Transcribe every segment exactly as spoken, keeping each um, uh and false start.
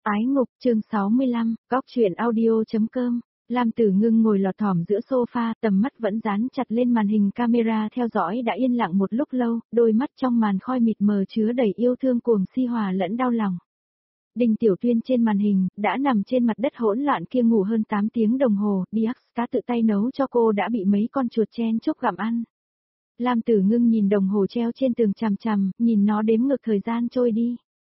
Ái ngục chương sáu mươi lăm, góc truyện audio.com. Lam Tử Ngưng ngồi lọt thỏm giữa sofa, tầm mắt vẫn dán chặt lên màn hình camera theo dõi đã yên lặng một lúc lâu, đôi mắt trong màn khói mịt mờ chứa đầy yêu thương cuồng si hòa lẫn đau lòng. Đinh Tiểu Tuyên trên màn hình, đã nằm trên mặt đất hỗn loạn kia ngủ hơn tám tiếng đồng hồ, Diax cá tự tay nấu cho cô đã bị mấy con chuột chen chúc gặm ăn. Lam Tử Ngưng nhìn đồng hồ treo trên tường chằm chằm, nhìn nó đếm ngược thời gian trôi đi.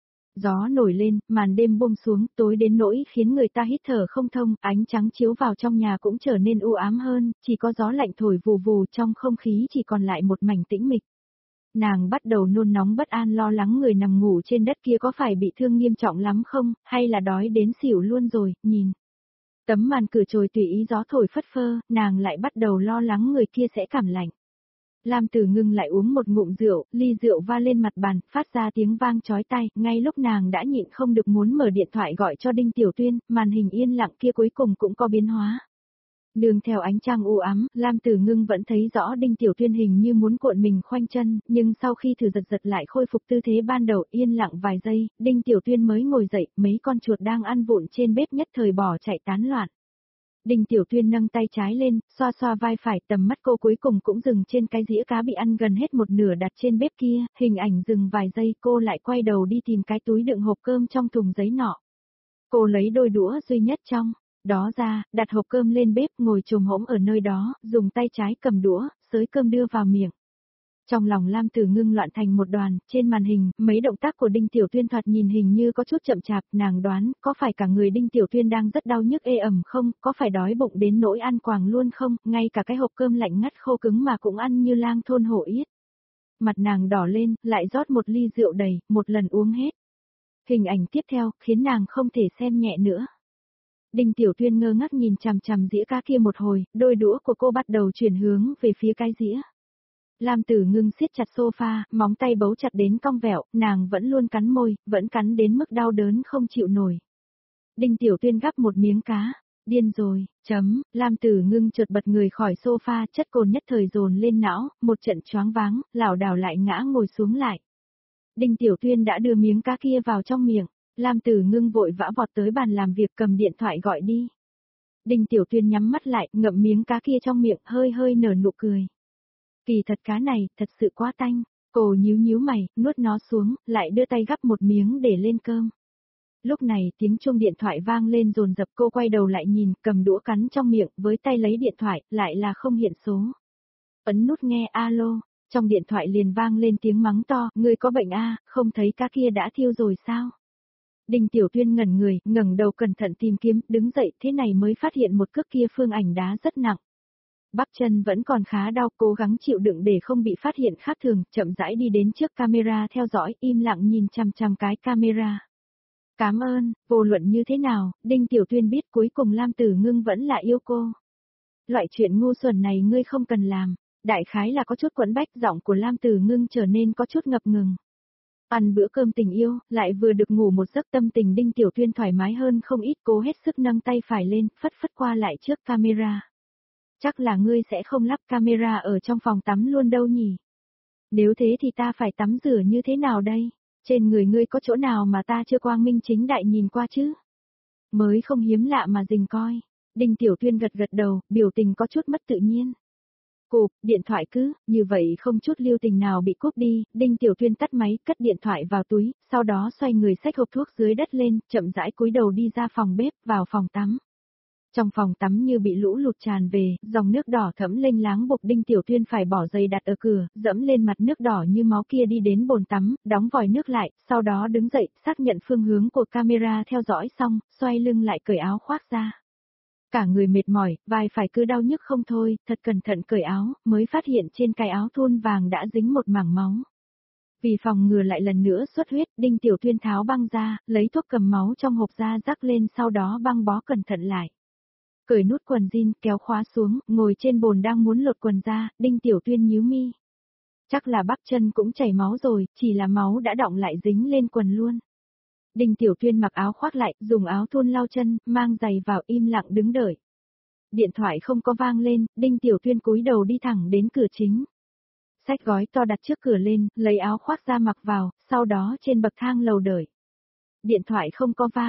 Gió nổi lên, màn đêm buông xuống, tối đến nỗi khiến người ta hít thở không thông, ánh trắng chiếu vào trong nhà cũng trở nên u ám hơn, chỉ có gió lạnh thổi vù vù trong không khí chỉ còn lại một mảnh tĩnh mịch. Nàng bắt đầu nôn nóng bất an lo lắng người nằm ngủ trên đất kia có phải bị thương nghiêm trọng lắm không, hay là đói đến xỉu luôn rồi, nhìn. Tấm màn cửa trồi tùy ý gió thổi phất phơ, nàng lại bắt đầu lo lắng người kia sẽ cảm lạnh. Lam Tử Ngưng lại uống một ngụm rượu, ly rượu va lên mặt bàn, phát ra tiếng vang chói tai, ngay lúc nàng đã nhịn không được muốn mở điện thoại gọi cho Đinh Tiểu Tuyên, màn hình yên lặng kia cuối cùng cũng có biến hóa. Nương theo ánh trăng u ám, Lam Tử Ngưng vẫn thấy rõ Đinh Tiểu Tuyên hình như muốn cuộn mình khoanh chân, nhưng sau khi thử giật giật lại khôi phục tư thế ban đầu yên lặng vài giây, Đinh Tiểu Tuyên mới ngồi dậy, mấy con chuột đang ăn vụn trên bếp nhất thời bỏ chạy tán loạn. Đinh Tiểu Tuyên nâng tay trái lên, xoa xoa vai phải, tầm mắt cô cuối cùng cũng dừng trên cái dĩa cá bị ăn gần hết một nửa đặt trên bếp kia, hình ảnh dừng vài giây cô lại quay đầu đi tìm cái túi đựng hộp cơm trong thùng giấy nọ. Cô lấy đôi đũa duy nhất trong đó ra, đặt hộp cơm lên bếp ngồi chồm hổm ở nơi đó, dùng tay trái cầm đũa, xới cơm đưa vào miệng. Trong lòng Lam Tử Ngưng loạn thành một đoàn, trên màn hình, mấy động tác của Đinh Tiểu Tuyên thoạt nhìn hình như có chút chậm chạp, nàng đoán, có phải cả người Đinh Tiểu Tuyên đang rất đau nhức ê ẩm không, có phải đói bụng đến nỗi ăn quàng luôn không, ngay cả cái hộp cơm lạnh ngắt khô cứng mà cũng ăn như lang thôn hổ yết. Mặt nàng đỏ lên, lại rót một ly rượu đầy, một lần uống hết. Hình ảnh tiếp theo, khiến nàng không thể xem nhẹ nữa. Đinh Tiểu Tuyên ngơ ngác nhìn chằm chằm dĩa cá kia một hồi, đôi đũa của cô bắt đầu chuyển hướng về phía cái dĩa. Lam Tử Ngưng siết chặt sofa, móng tay bấu chặt đến cong vẹo, nàng vẫn luôn cắn môi, vẫn cắn đến mức đau đớn không chịu nổi. Đinh Tiểu Tuyên gắp một miếng cá, điên rồi, chấm, Lam Tử Ngưng chợt bật người khỏi sofa, chất cồn nhất thời dồn lên não, một trận choáng váng, lảo đảo lại ngã ngồi xuống lại. Đinh Tiểu Tuyên đã đưa miếng cá kia vào trong miệng, Lam Tử Ngưng vội vã vọt tới bàn làm việc cầm điện thoại gọi đi. Đinh Tiểu Tuyên nhắm mắt lại, ngậm miếng cá kia trong miệng, hơi hơi nở nụ cười. Kỳ thật cá này, thật sự quá tanh, cô nhíu nhíu mày, nuốt nó xuống, lại đưa tay gắp một miếng để lên cơm. Lúc này tiếng chuông điện thoại vang lên dồn dập, cô quay đầu lại nhìn, cầm đũa cắn trong miệng, với tay lấy điện thoại, lại là không hiện số. Ấn nút nghe alo, trong điện thoại liền vang lên tiếng mắng to, người có bệnh a, không thấy cá kia đã thiêu rồi sao? Đinh Tiểu Tuyên ngẩn người, ngẩng đầu cẩn thận tìm kiếm, đứng dậy, thế này mới phát hiện một cước kia phương ảnh đá rất nặng. Bắp chân vẫn còn khá đau, cố gắng chịu đựng để không bị phát hiện khác thường, chậm rãi đi đến trước camera theo dõi, im lặng nhìn chằm chằm cái camera. Cảm ơn, vô luận như thế nào, Đinh Tiểu Tuyên biết cuối cùng Lam Tử Ngưng vẫn là yêu cô. Loại chuyện ngu xuẩn này ngươi không cần làm, đại khái là có chút quẫn bách, giọng của Lam Tử Ngưng trở nên có chút ngập ngừng. Ăn bữa cơm tình yêu, lại vừa được ngủ một giấc, tâm tình Đinh Tiểu Tuyên thoải mái hơn không ít, cố hết sức nâng tay phải lên, phất phất qua lại trước camera. Chắc là ngươi sẽ không lắp camera ở trong phòng tắm luôn đâu nhỉ? Nếu thế thì ta phải tắm rửa như thế nào đây? Trên người ngươi có chỗ nào mà ta chưa quang minh chính đại nhìn qua chứ? Mới không hiếm lạ mà dình coi. Đinh Tiểu Tuyên gật gật đầu, biểu tình có chút mất tự nhiên. Cụp, điện thoại cứ, như vậy không chút lưu tình nào bị cúp đi, Đinh Tiểu Tuyên tắt máy, cất điện thoại vào túi, sau đó xoay người xách hộp thuốc dưới đất lên, chậm rãi cúi đầu đi ra phòng bếp, vào phòng tắm. Trong phòng tắm như bị lũ lụt tràn về, dòng nước đỏ thẫm lênh láng buộc Đinh Tiểu Tuyên phải bỏ giày đặt ở cửa, dẫm lên mặt nước đỏ như máu kia đi đến bồn tắm, đóng vòi nước lại, sau đó đứng dậy, xác nhận phương hướng của camera theo dõi xong, xoay lưng lại cởi áo khoác ra. Cả người mệt mỏi, vai phải cứ đau nhức không thôi, thật cẩn thận cởi áo, mới phát hiện trên cái áo thun vàng đã dính một mảng máu. Vì phòng ngừa lại lần nữa xuất huyết, Đinh Tiểu Tuyên tháo băng ra, lấy thuốc cầm máu trong hộp ra rắc lên, sau đó băng bó cẩn thận lại. Cởi nút quần jean, kéo khóa xuống, ngồi trên bồn đang muốn lột quần ra, Đinh Tiểu Tuyên nhíu mi. Chắc là bắp chân cũng chảy máu rồi, chỉ là máu đã đọng lại dính lên quần luôn. Đinh Tiểu Tuyên mặc áo khoác lại, dùng áo thun lau chân, mang giày vào im lặng đứng đợi. Điện thoại không có vang lên, Đinh Tiểu Tuyên cúi đầu đi thẳng đến cửa chính. Xách gói to đặt trước cửa lên, lấy áo khoác ra mặc vào, sau đó trên bậc thang lầu đợi. Điện thoại không có vang,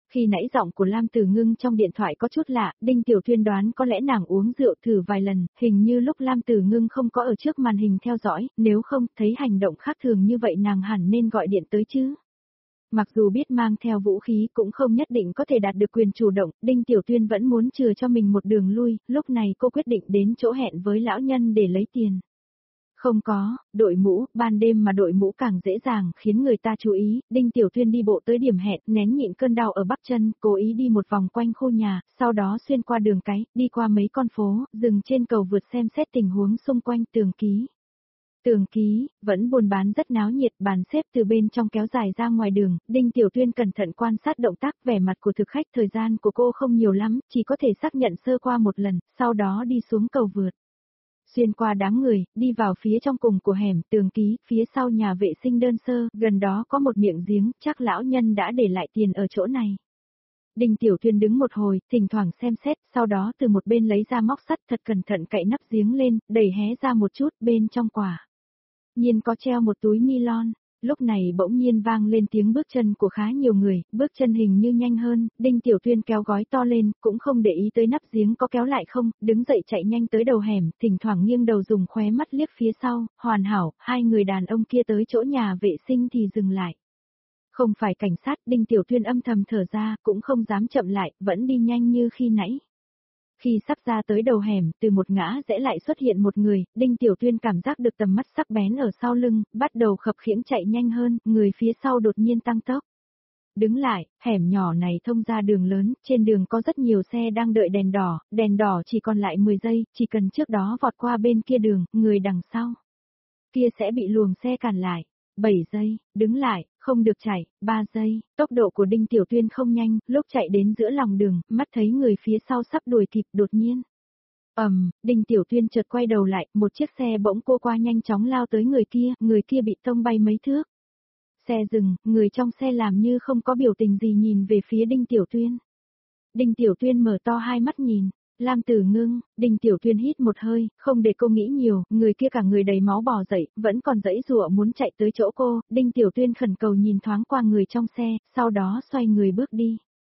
Khi nãy giọng của Lam Tử Ngưng trong điện thoại có chút lạ, Đinh Tiểu Tuyên đoán có lẽ nàng uống rượu thử vài lần, hình như lúc Lam Tử Ngưng không có ở trước màn hình theo dõi, nếu không thấy hành động khác thường như vậy nàng hẳn nên gọi điện tới chứ. Mặc dù biết mang theo vũ khí cũng không nhất định có thể đạt được quyền chủ động, Đinh Tiểu Tuyên vẫn muốn chừa cho mình một đường lui, lúc này cô quyết định đến chỗ hẹn với lão nhân để lấy tiền. Không có, đội mũ, ban đêm mà đội mũ càng dễ dàng khiến người ta chú ý, Đinh Tiểu Tuyên đi bộ tới điểm hẹn, nén nhịn cơn đau ở bắp chân, cố ý đi một vòng quanh khu nhà, sau đó xuyên qua đường cái, đi qua mấy con phố, dừng trên cầu vượt xem xét tình huống xung quanh tường ký. Tường ký, vẫn buôn bán rất náo nhiệt, bàn xếp từ bên trong kéo dài ra ngoài đường, Đinh Tiểu Tuyên cẩn thận quan sát động tác vẻ mặt của thực khách, thời gian của cô không nhiều lắm, chỉ có thể xác nhận sơ qua một lần, sau đó đi xuống cầu vượt. Xuyên qua đám người, đi vào phía trong cùng của hẻm, tường ký, phía sau nhà vệ sinh đơn sơ, gần đó có một miệng giếng, chắc lão nhân đã để lại tiền ở chỗ này. Đinh Tiểu Tuyên đứng một hồi, thỉnh thoảng xem xét, sau đó từ một bên lấy ra móc sắt thật cẩn thận cậy nắp giếng lên, đẩy hé ra một chút, bên trong quả nhiên có treo một túi nylon. Lúc này bỗng nhiên vang lên tiếng bước chân của khá nhiều người, bước chân hình như nhanh hơn, Đinh Tiểu Tuyên kéo gói to lên, cũng không để ý tới nắp giếng có kéo lại không, đứng dậy chạy nhanh tới đầu hẻm, thỉnh thoảng nghiêng đầu dùng khóe mắt liếc phía sau, hoàn hảo, hai người đàn ông kia tới chỗ nhà vệ sinh thì dừng lại. Không phải cảnh sát, Đinh Tiểu Tuyên âm thầm thở ra, cũng không dám chậm lại, vẫn đi nhanh như khi nãy. Khi sắp ra tới đầu hẻm, từ một ngã rẽ lại xuất hiện một người, Đinh Tiểu Tuyên cảm giác được tầm mắt sắc bén ở sau lưng, bắt đầu khập khiễng chạy nhanh hơn, người phía sau đột nhiên tăng tốc. Đứng lại, hẻm nhỏ này thông ra đường lớn, trên đường có rất nhiều xe đang đợi đèn đỏ, đèn đỏ chỉ còn lại mười giây, chỉ cần trước đó vọt qua bên kia đường, người đằng sau kia sẽ bị luồng xe cản lại. bảy giây, đứng lại, không được chạy, ba giây, tốc độ của Đinh Tiểu Tuyên không nhanh, lúc chạy đến giữa lòng đường, mắt thấy người phía sau sắp đuổi kịp đột nhiên. ầm, um, Đinh Tiểu Tuyên chợt quay đầu lại, một chiếc xe bỗng cô qua nhanh chóng lao tới người kia, người kia bị tông bay mấy thước. Xe dừng, người trong xe làm như không có biểu tình gì nhìn về phía Đinh Tiểu Tuyên. Đinh Tiểu Tuyên mở to hai mắt nhìn. Lam Tử Ngưng, Đinh Tiểu Tuyên hít một hơi, không để cô nghĩ nhiều, người kia cả người đầy máu bò dậy, vẫn còn giãy giụa muốn chạy tới chỗ cô, Đinh Tiểu Tuyên khẩn cầu nhìn thoáng qua người trong xe, sau đó xoay người bước đi.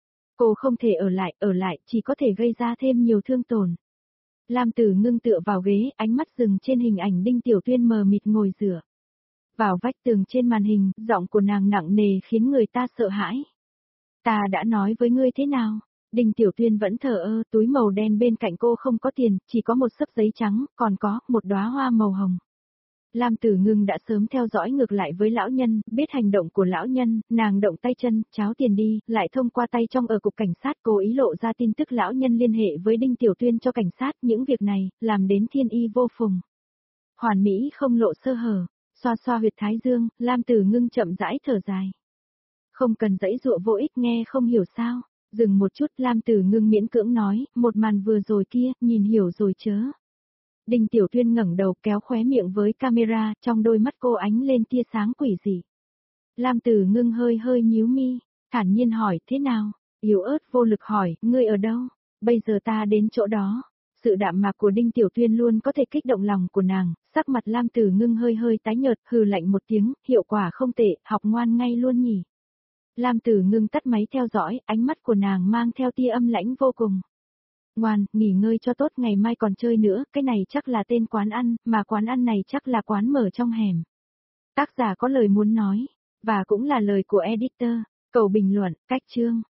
Cô không thể ở lại, ở lại, chỉ có thể gây ra thêm nhiều thương tổn. Lam Tử Ngưng tựa vào ghế, ánh mắt dừng trên hình ảnh Đinh Tiểu Tuyên mờ mịt ngồi dựa vào vách tường trên màn hình, giọng của nàng nặng nề khiến người ta sợ hãi. Ta đã nói với ngươi thế nào? Đinh Tiểu Tuyên vẫn thờ ơ, túi màu đen bên cạnh cô không có tiền, chỉ có một xấp giấy trắng, còn có một đóa hoa màu hồng. Lam Tử Ngưng đã sớm theo dõi ngược lại với lão nhân, biết hành động của lão nhân, nàng động tay chân, tráo tiền đi, lại thông qua tay trong ở cục cảnh sát cố ý lộ ra tin tức lão nhân liên hệ với Đinh Tiểu Tuyên cho cảnh sát, những việc này, làm đến thiên y vô phùng. Hoàn mỹ không lộ sơ hở, xoa xoa huyệt thái dương, Lam Tử Ngưng chậm rãi thở dài. Không cần giãy giụa vô ích nghe không hiểu sao. Dừng một chút, Lam Tử Ngưng miễn cưỡng nói, một màn vừa rồi kia, nhìn hiểu rồi chớ. Đinh Tiểu Tuyên ngẩng đầu kéo khóe miệng với camera, trong đôi mắt cô ánh lên tia sáng quỷ dị. Lam Tử Ngưng hơi hơi nhíu mi, thản nhiên hỏi, thế nào? Yếu ớt vô lực hỏi, ngươi ở đâu? Bây giờ ta đến chỗ đó. Sự đạm mạc của Đinh Tiểu Tuyên luôn có thể kích động lòng của nàng, sắc mặt Lam Tử Ngưng hơi hơi tái nhợt, hừ lạnh một tiếng, hiệu quả không tệ, học ngoan ngay luôn nhỉ. Lam Tử Ngưng tắt máy theo dõi, ánh mắt của nàng mang theo tia âm lãnh vô cùng. Ngoan, nghỉ ngơi cho tốt, ngày mai còn chơi nữa, cái này chắc là tên quán ăn, mà quán ăn này chắc là quán mở trong hẻm. Tác giả có lời muốn nói, và cũng là lời của editor, cầu bình luận, cách chương.